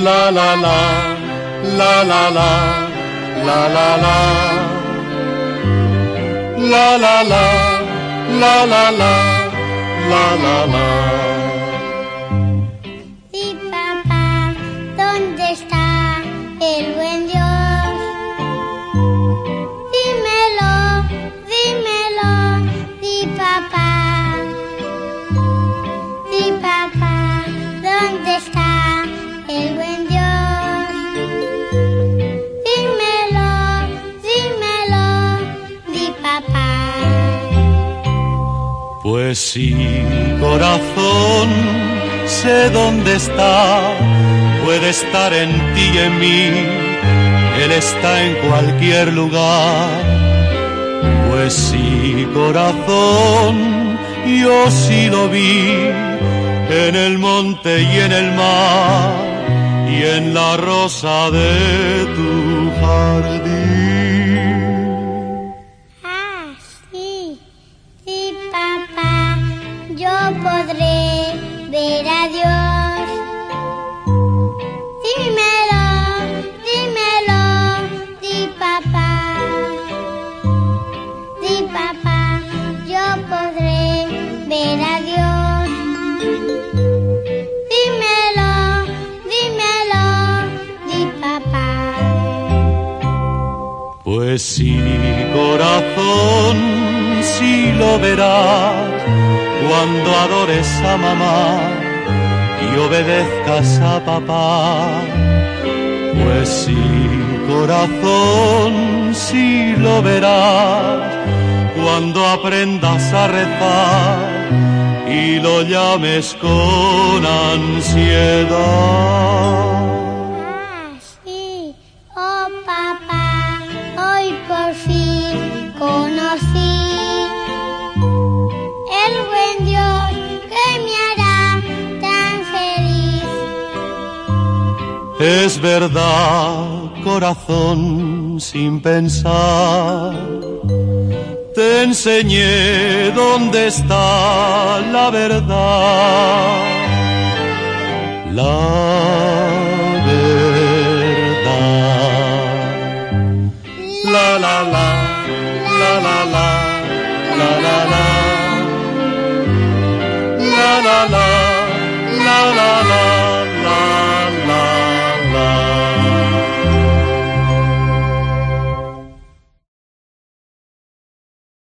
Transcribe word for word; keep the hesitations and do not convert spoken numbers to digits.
la la la, la la la, la la la, la la la, la la la, la la la. Sí, papá, ¿dónde está el buen Dios? Dímelo, dímelo, di papá. Di papá, ¿dónde está el buen Dios? Dímelo, dímelo, di papá. Pues sí, corazón, sé dónde está, puede estar en ti y en mí, Él está en cualquier lugar. Pues sí, corazón, yo sí lo vi, en el monte y en el mar, y en la rosa de tu jardín. Ah, sí, sí, papá, yo podré ver a Dios. Dímelo, dímelo, di papá. Di papá, yo podré ver a Dios. Dímelo, dímelo, di papá. Pues sí, corazón, sí lo verás cuando adores a mamá y obedezcas a papá. Pues sí, corazón, sí lo verás cuando aprendas a rezar y lo llames con ansiedad. Ah, sí, oh papá, hoy por fin conocí el buen Dios que me hará tan feliz. Es verdad, corazón, sin pensar, te enseñé dónde está la verdad. La